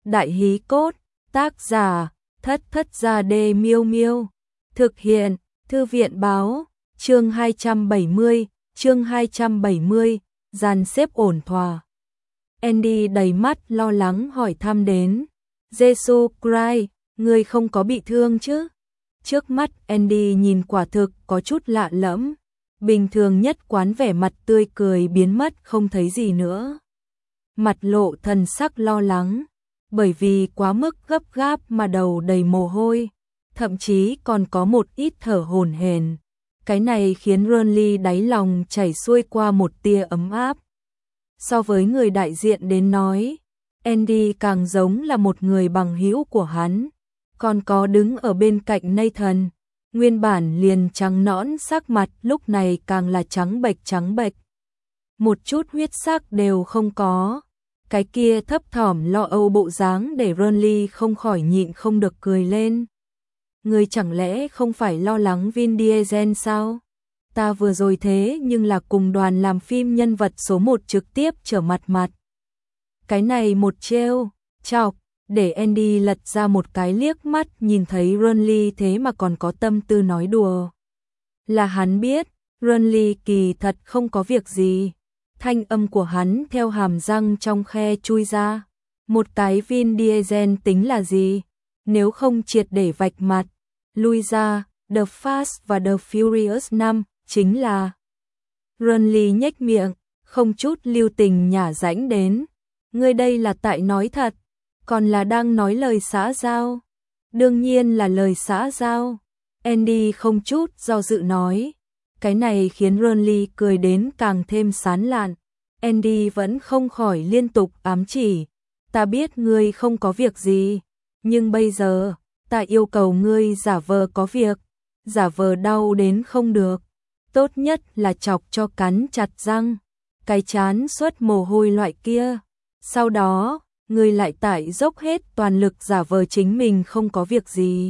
Đại hí cốt, tác giả, Thất Thất Gia Đê Miêu Miêu. Thực hiện, Thư viện báo, chương 270, dàn xếp ổn thỏa. Andy đầy mắt lo lắng hỏi thăm đến. Jesus Christ, ngươi không có bị thương chứ? Trước mắt Andy nhìn quả thực có chút lạ lẫm. Bình thường nhất quán vẻ mặt tươi cười biến mất không thấy gì nữa. Mặt lộ thần sắc lo lắng, bởi vì quá mức gấp gáp mà đầu đầy mồ hôi, thậm chí còn có một ít thở hổn hển. Cái này khiến Ronly đáy lòng chảy xuôi qua một tia ấm áp. So với người đại diện đến nói, Andy càng giống là một người bằng hữu của hắn. Còn có đứng ở bên cạnh Nathan, nguyên bản liền trắng nõn sắc mặt lúc này càng là trắng bệch. Một chút huyết sắc đều không có. Cái kia thấp thỏm lo âu bộ dáng để Ronly không khỏi nhịn không được cười lên. Người chẳng lẽ không phải lo lắng Vin Diesel sao? Ta vừa rồi thế nhưng là cùng đoàn làm phim nhân vật số 1 trực tiếp trở mặt. Cái này một trêu chọc, để Andy lật ra một cái liếc mắt nhìn thấy Ronly thế mà còn có tâm tư nói đùa. Là hắn biết, Ronly kỳ thật không có việc gì. Thanh âm của hắn theo hàm răng trong khe chui ra. Một cái Vin Diesel tính là gì? Nếu không triệt để vạch mặt, lui ra, The Fast và The Furious 5 chính là. Ronly nhếch miệng, không chút lưu tình nhả rãnh đến. Ngươi đây là tại nói thật, còn là đang nói lời xã giao? Đương nhiên là lời xã giao. Andy không chút do dự nói. Cái này khiến Ronly cười đến càng thêm sán lạn. Andy vẫn không khỏi liên tục ám chỉ. Ta biết ngươi không có việc gì, nhưng bây giờ, ta yêu cầu ngươi giả vờ có việc, giả vờ đau đến không được. Tốt nhất là chọc cho cắn chặt răng, cái chán xuất mồ hôi loại kia. Sau đó, ngươi lại tải dốc hết toàn lực giả vờ chính mình không có việc gì.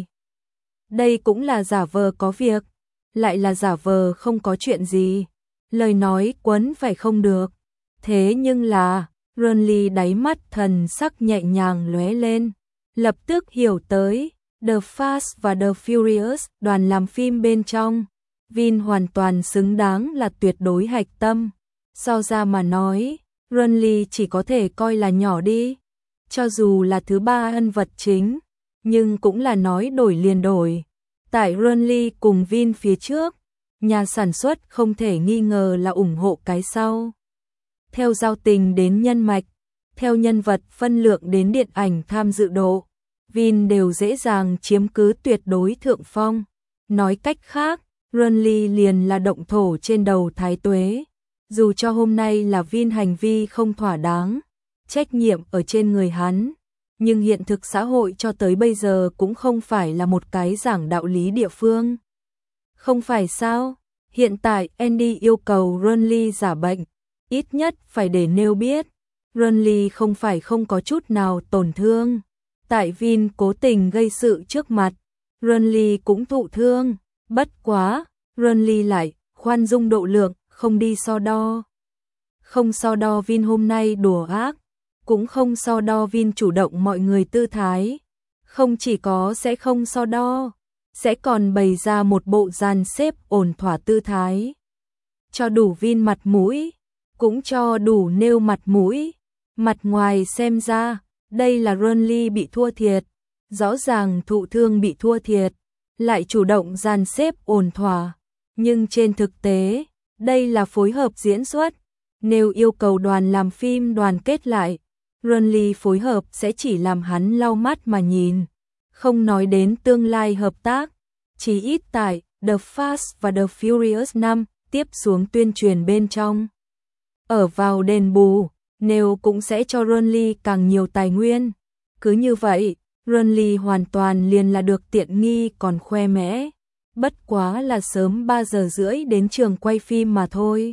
Đây cũng là giả vờ có việc, lại là giả vờ không có chuyện gì. Lời nói quấn phải không được. Thế nhưng là, Ronly đáy mắt thần sắc nhẹ nhàng lóe lên, lập tức hiểu tới, The Fast và The Furious, đoàn làm phim bên trong, Vin hoàn toàn xứng đáng là tuyệt đối hạch tâm. So ra mà nói, Ronly chỉ có thể coi là nhỏ đi, cho dù là thứ ba nhân vật chính, nhưng cũng là nói đổi liền đổi. Tại Ronly cùng Vin phía trước, nhà sản xuất không thể nghi ngờ là ủng hộ cái sau. Theo giao tình đến nhân mạch, theo nhân vật phân lượng đến điện ảnh tham dự độ, Vin đều dễ dàng chiếm cứ tuyệt đối thượng phong. Nói cách khác, Ronly liền là động thổ trên đầu Thái Tuế. Dù cho hôm nay là Vin hành vi không thỏa đáng, trách nhiệm ở trên người hắn, nhưng hiện thực xã hội cho tới bây giờ cũng không phải là một cái giảng đạo lý địa phương. Không phải sao? Hiện tại Andy yêu cầu Ronly giả bệnh, ít nhất phải để nêu biết, Ronly không phải không có chút nào tổn thương. Tại Vin cố tình gây sự trước mặt, Ronly cũng thụ thương, bất quá, Ronly lại khoan dung độ lượng, không đi so đo. Không so đo Vin hôm nay đùa ác, cũng không so đo Vin chủ động mọi người tư thái. Không chỉ có sẽ không so đo, sẽ còn bày ra một bộ dàn xếp ổn thỏa tư thái. Cho đủ Vin mặt mũi, cũng cho đủ nêu mặt mũi. Mặt ngoài xem ra, đây là Ronly bị thua thiệt, rõ ràng thụ thương bị thua thiệt, lại chủ động dàn xếp ổn thỏa. Nhưng trên thực tế, đây là phối hợp diễn xuất. Nếu yêu cầu đoàn làm phim đoàn kết lại, Ronly phối hợp sẽ chỉ làm hắn lau mắt mà nhìn. Không nói đến tương lai hợp tác, chỉ ít tại The Fast và The Furious 5 tiếp xuống tuyên truyền bên trong. Ở vào đền bù, Nếu cũng sẽ cho Ronly càng nhiều tài nguyên. Cứ như vậy, Ronly hoàn toàn liền là được tiện nghi còn khoe mẽ. Bất quá là sớm 3 giờ rưỡi đến trường quay phim mà thôi.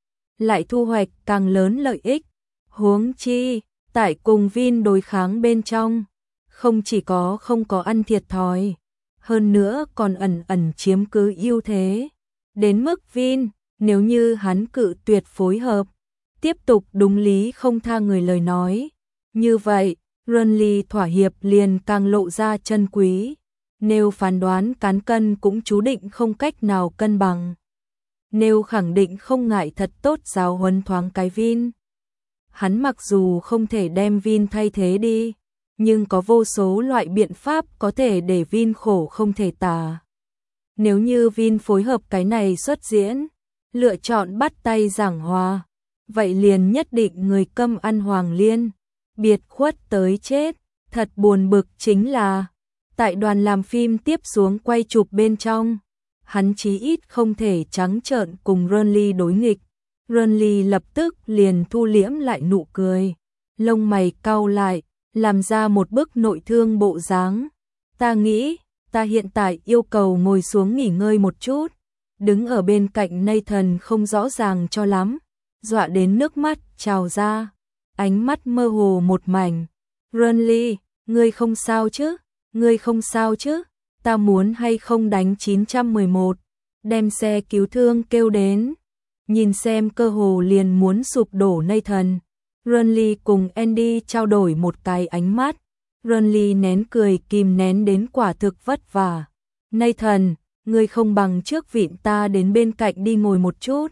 Lại thu hoạch càng lớn lợi ích. Huống chi, tại cùng Vin đối kháng bên trong, không chỉ có không có ăn thiệt thòi, hơn nữa còn ẩn ẩn chiếm cứ ưu thế. Đến mức Vin, nếu như hắn cự tuyệt phối hợp, tiếp tục đúng lý không tha người lời nói, như vậy, Renly thỏa hiệp liền càng lộ ra chân quý. Nếu phán đoán cán cân cũng chú định không cách nào cân bằng. Nếu khẳng định không ngại thật tốt giáo huấn thoáng cái Vin. Hắn mặc dù không thể đem Vin thay thế đi, nhưng có vô số loại biện pháp có thể để Vin khổ không thể tả. Nếu như Vin phối hợp cái này xuất diễn, lựa chọn bắt tay giảng hòa, vậy liền nhất định người câm ăn hoàng liên, biệt khuất tới chết. Thật buồn bực chính là, tại đoàn làm phim tiếp xuống quay chụp bên trong, hắn chí ít không thể trắng trợn cùng Renly đối nghịch. Renly lập tức liền thu liễm lại nụ cười, lông mày cau lại, làm ra một bức nội thương bộ dáng. Ta nghĩ, ta hiện tại yêu cầu ngồi xuống nghỉ ngơi một chút. Đứng ở bên cạnh Nathan không rõ ràng cho lắm, dọa đến nước mắt trào ra, ánh mắt mơ hồ một mảnh. Renly, ngươi không sao chứ? Ngươi không sao chứ? Ta muốn hay không đánh 911, đem xe cứu thương kêu đến. Nhìn xem cơ hồ liền muốn sụp đổ Nathan, Renly cùng Andy trao đổi một cái ánh mắt. Renly nén cười kìm nén đến quả thực vất vả. Nathan, ngươi không bằng trước vịn ta đến bên cạnh đi ngồi một chút.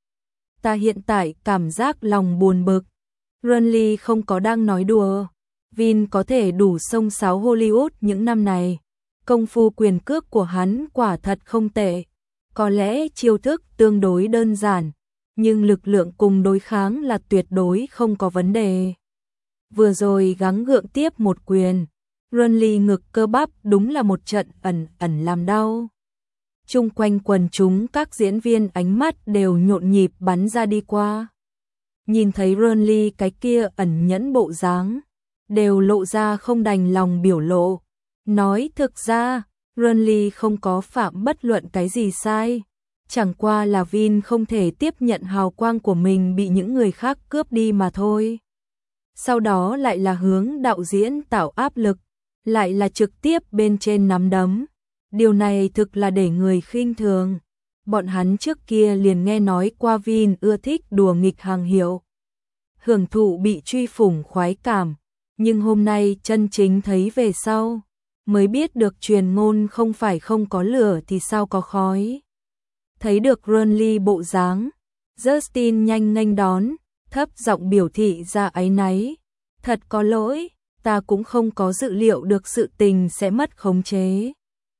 Ta hiện tại cảm giác lòng buồn bực. Renly không có đang nói đùa. Vin có thể đủ xông xáo Hollywood những năm này. Công phu quyền cước của hắn quả thật không tệ. Có lẽ chiêu thức tương đối đơn giản, nhưng lực lượng cùng đối kháng là tuyệt đối không có vấn đề. Vừa rồi gắng gượng tiếp một quyền, Renly ngực cơ bắp đúng là một trận ẩn ẩn làm đau. Chung quanh quần chúng các diễn viên ánh mắt đều nhộn nhịp bắn ra đi qua. Nhìn thấy Renly cái kia ẩn nhẫn bộ dáng, đều lộ ra không đành lòng biểu lộ. Nói thực ra, Renly không có phạm bất luận cái gì sai. Chẳng qua là Vin không thể tiếp nhận hào quang của mình bị những người khác cướp đi mà thôi. Sau đó lại là hướng đạo diễn tạo áp lực, lại là trực tiếp bên trên nắm đấm. Điều này thực là để người khinh thường. Bọn hắn trước kia liền nghe nói qua Vin ưa thích đùa nghịch hàng hiệu, hưởng thụ bị truy phủng khoái cảm, nhưng hôm nay chân chính thấy về sau, mới biết được truyền ngôn không phải không có lửa thì sao có khói. Thấy được Renly bộ dáng, Justin nhanh nghênh đón, thấp giọng biểu thị ra áy náy. Thật có lỗi, ta cũng không có dự liệu được sự tình sẽ mất khống chế.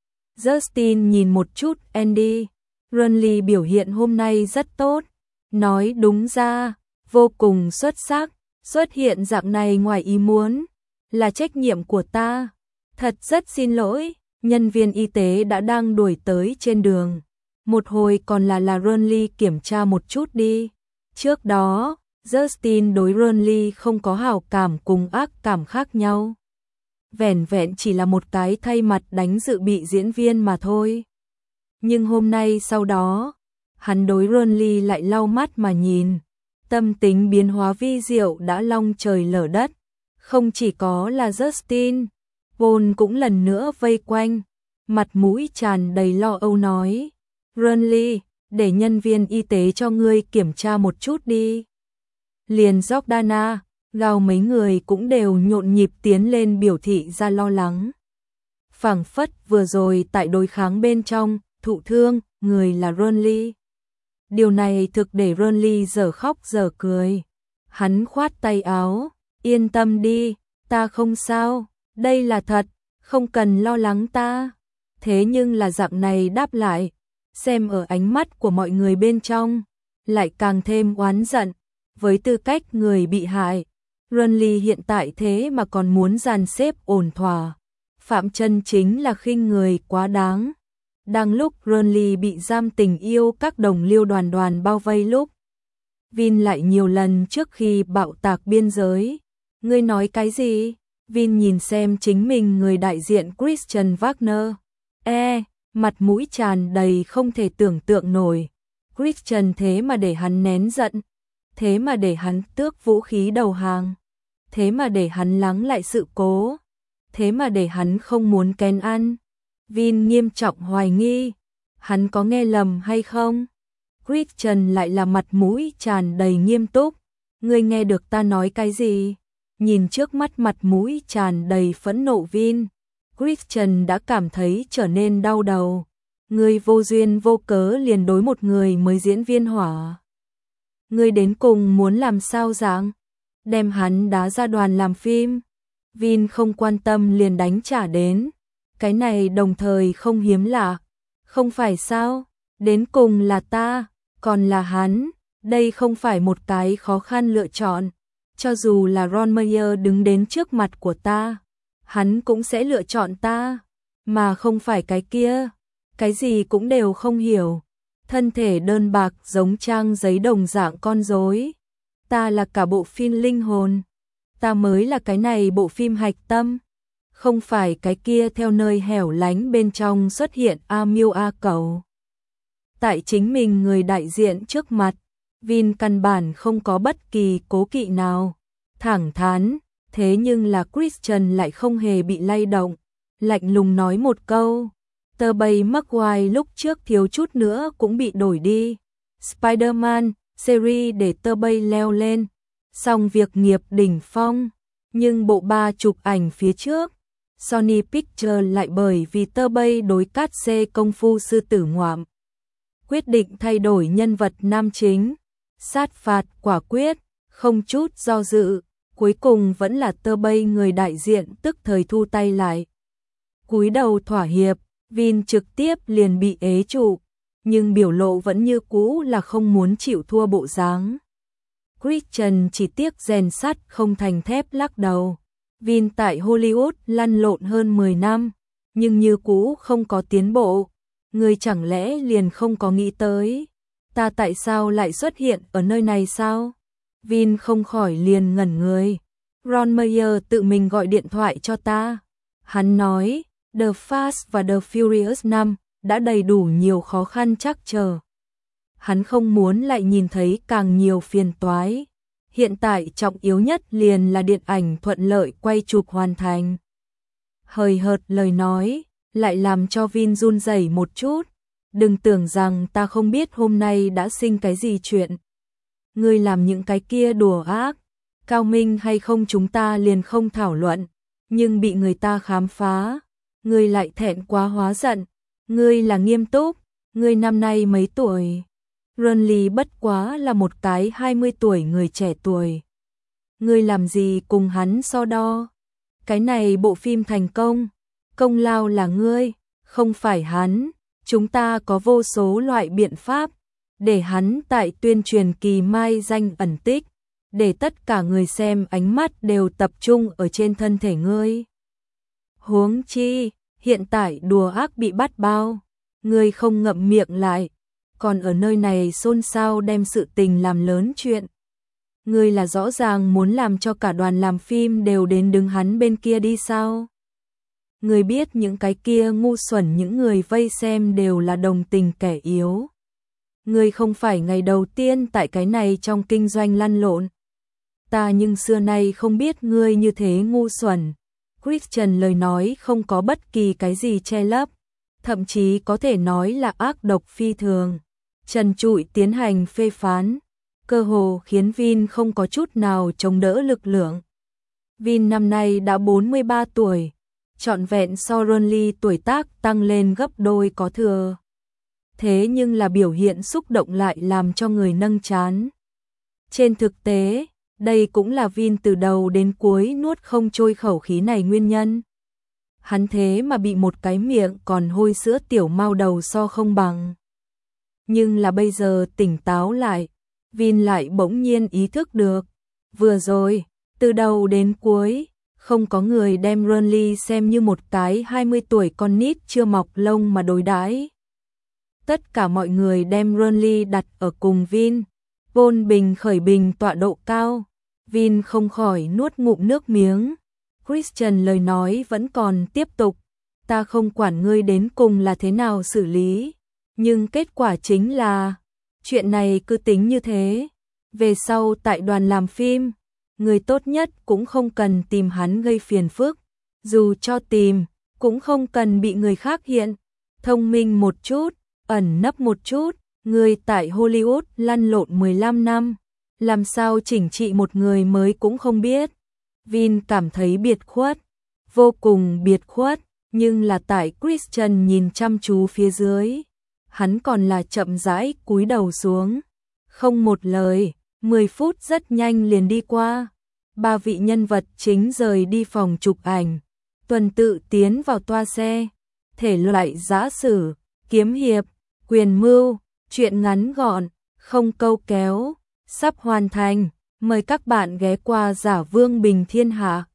Justin nhìn một chút Andy, Renly biểu hiện hôm nay rất tốt, nói đúng ra, vô cùng xuất sắc, xuất hiện dạng này ngoài ý muốn, là trách nhiệm của ta. Thật rất xin lỗi, nhân viên y tế đã đang đuổi tới trên đường. Một hồi còn là Renly kiểm tra một chút đi. Trước đó, Justin đối Renly không có hảo cảm cùng ác cảm khác nhau. Vẻn vẹn chỉ là một cái thay mặt đánh dự bị diễn viên mà thôi. Nhưng hôm nay sau đó, hắn đối Renly lại lau mắt mà nhìn. Tâm tính biến hóa vi diệu đã long trời lở đất. Không chỉ có là Justin, Paul cũng lần nữa vây quanh, mặt mũi tràn đầy lo âu nói. Renly, để nhân viên y tế cho ngươi kiểm tra một chút đi. Liền Jordana, Gao mấy người cũng đều nhộn nhịp tiến lên biểu thị ra lo lắng. Phảng phất vừa rồi tại đối kháng bên trong, thụ thương, người là Renly. Điều này thực để Renly giờ khóc giờ cười. Hắn khoát tay áo, yên tâm đi, ta không sao, đây là thật, không cần lo lắng ta. Thế nhưng là dạng này đáp lại, xem ở ánh mắt của mọi người bên trong, lại càng thêm oán giận. Với tư cách người bị hại, Renly hiện tại thế mà còn muốn dàn xếp ổn thỏa. Phạm chân chính là khinh người quá đáng. Đang lúc Renly bị giam tình yêu các đồng liêu đoàn bao vây lúc, Vin lại nhiều lần trước khi bạo tạc biên giới. Ngươi nói cái gì? Vin nhìn xem chính mình người đại diện Christian Wagner. Mặt mũi tràn đầy không thể tưởng tượng nổi. Christian thế mà để hắn nén giận. Thế mà để hắn tước vũ khí đầu hàng. Thế mà để hắn lắng lại sự cố. Thế mà để hắn không muốn Ken ăn. Vin nghiêm trọng hoài nghi. Hắn có nghe lầm hay không? Christian lại là mặt mũi tràn đầy nghiêm túc. Ngươi nghe được ta nói cái gì? nhìn trước mắt mặt mũi tràn đầy phẫn nộ Vin, Christian đã cảm thấy trở nên đau đầu. Ngươi vô duyên vô cớ liền đối một người mới diễn viên hỏa. Ngươi đến cùng muốn làm sao dạng? Đem hắn đá ra đoàn làm phim. Vin không quan tâm liền đánh trả đến. Cái này đồng thời không hiếm lạ. Không phải sao? Đến cùng là ta, còn là hắn. Đây không phải một cái khó khăn lựa chọn. Cho dù là Ron Meyer đứng đến trước mặt của ta, hắn cũng sẽ lựa chọn ta, mà không phải cái kia. Cái gì cũng đều không hiểu. Thân thể đơn bạc giống trang giấy đồng dạng con rối. Ta là cả bộ phim linh hồn. Ta mới là cái này bộ phim hạch tâm. Không phải cái kia theo nơi hẻo lánh bên trong xuất hiện A Miêu A Cẩu. Tại chính mình người đại diện trước mặt, Vin căn bản không có bất kỳ cố kỵ nào. Thẳng thắn, thế nhưng là Christian lại không hề bị lay động. Lạnh lùng nói một câu. Tobey Maguire lúc trước thiếu chút nữa cũng bị đổi đi. Spider-Man series để Tobey leo lên. Xong việc nghiệp đỉnh phong. Nhưng bộ ba chụp ảnh phía trước, Sony Pictures lại bởi vì Tobey đối cát xê công phu sư tử ngoạm. Quyết định thay đổi nhân vật nam chính. Sát phạt quả quyết, không chút do dự. Cuối cùng vẫn là Tobey người đại diện tức thời thu tay lại. Cúi đầu thỏa hiệp. Vin trực tiếp liền bị ế trụ, nhưng biểu lộ vẫn như cũ là không muốn chịu thua bộ dáng. Christian chỉ tiếc rèn sắt không thành thép lắc đầu. Vin tại Hollywood lăn lộn hơn 10 năm, nhưng như cũ không có tiến bộ. Người chẳng lẽ liền không có nghĩ tới, ta tại sao lại xuất hiện ở nơi này sao? Vin không khỏi liền ngẩn người. Ron Meyer tự mình gọi điện thoại cho ta. Hắn nói, The Fast và The Furious 5 đã đầy đủ nhiều khó khăn trắc trở. Hắn không muốn lại nhìn thấy càng nhiều phiền toái. Hiện tại trọng yếu nhất liền là điện ảnh thuận lợi quay chụp hoàn thành. Hời hợt lời nói, lại làm cho Vin run rẩy một chút. Đừng tưởng rằng ta không biết hôm nay đã sinh cái gì chuyện. Ngươi làm những cái kia đùa ác, cao minh hay không chúng ta liền không thảo luận, nhưng bị người ta khám phá. Ngươi lại thẹn quá hóa giận, ngươi là nghiêm túc, ngươi năm nay mấy tuổi? Ronly bất quá là một cái 20 tuổi người trẻ tuổi. Ngươi làm gì cùng hắn so đo? Cái này bộ phim thành công, công lao là ngươi, không phải hắn. Chúng ta có vô số loại biện pháp để hắn tại tuyên truyền kỳ mai danh ẩn tích, để tất cả người xem ánh mắt đều tập trung ở trên thân thể ngươi. Huống chi, hiện tại đùa ác bị bắt bao, ngươi không ngậm miệng lại, còn ở nơi này xôn xao đem sự tình làm lớn chuyện. Ngươi là rõ ràng muốn làm cho cả đoàn làm phim đều đến đứng hắn bên kia đi sao? Ngươi biết những cái kia ngu xuẩn những người vây xem đều là đồng tình kẻ yếu. Ngươi không phải ngày đầu tiên tại cái này trong kinh doanh lăn lộn. Ta nhưng xưa nay không biết ngươi như thế ngu xuẩn. Christian lời nói không có bất kỳ cái gì che lấp, thậm chí có thể nói là ác độc phi thường. Trần trụi tiến hành phê phán, cơ hồ khiến Vin không có chút nào chống đỡ lực lượng. Vin năm nay đã 43 tuổi, trọn vẹn so Ronly tuổi tác tăng lên gấp đôi có thừa. Thế nhưng là biểu hiện xúc động lại làm cho người nâng trán. Trên thực tế, đây cũng là Vin từ đầu đến cuối nuốt không trôi khẩu khí này nguyên nhân. Hắn thế mà bị một cái miệng còn hôi sữa tiểu mao đầu so không bằng. Nhưng là bây giờ tỉnh táo lại, Vin lại bỗng nhiên ý thức được. Vừa rồi, từ đầu đến cuối, không có người đem Ronly xem như một cái 20 tuổi con nít chưa mọc lông mà đối đãi. Tất cả mọi người đem Ronly đặt ở cùng Vin, vôn bình khởi bình tọa độ cao. Vin không khỏi nuốt ngụm nước miếng. Christian lời nói vẫn còn tiếp tục. Ta không quản ngươi đến cùng là thế nào xử lý, nhưng kết quả chính là chuyện này cứ tính như thế. Về sau tại đoàn làm phim, người tốt nhất cũng không cần tìm hắn gây phiền phức. Dù cho tìm, cũng không cần bị người khác hiện. Thông minh một chút, ẩn nấp một chút. Người tại Hollywood lăn lộn 15 năm, làm sao chỉnh trị một người mới cũng không biết. Vin cảm thấy biệt khuất, vô cùng biệt khuất, nhưng là tại Christian nhìn chăm chú phía dưới, hắn còn là chậm rãi cúi đầu xuống, không một lời. 10 phút rất nhanh liền đi qua, 3 vị nhân vật chính rời đi phòng chụp ảnh, tuần tự tiến vào toa xe, thể loại giã sử, kiếm hiệp, quyền mưu, truyện ngắn gọn, không câu kéo, sắp hoàn thành, mời các bạn ghé qua Giả Vương Bình Thiên Hạ.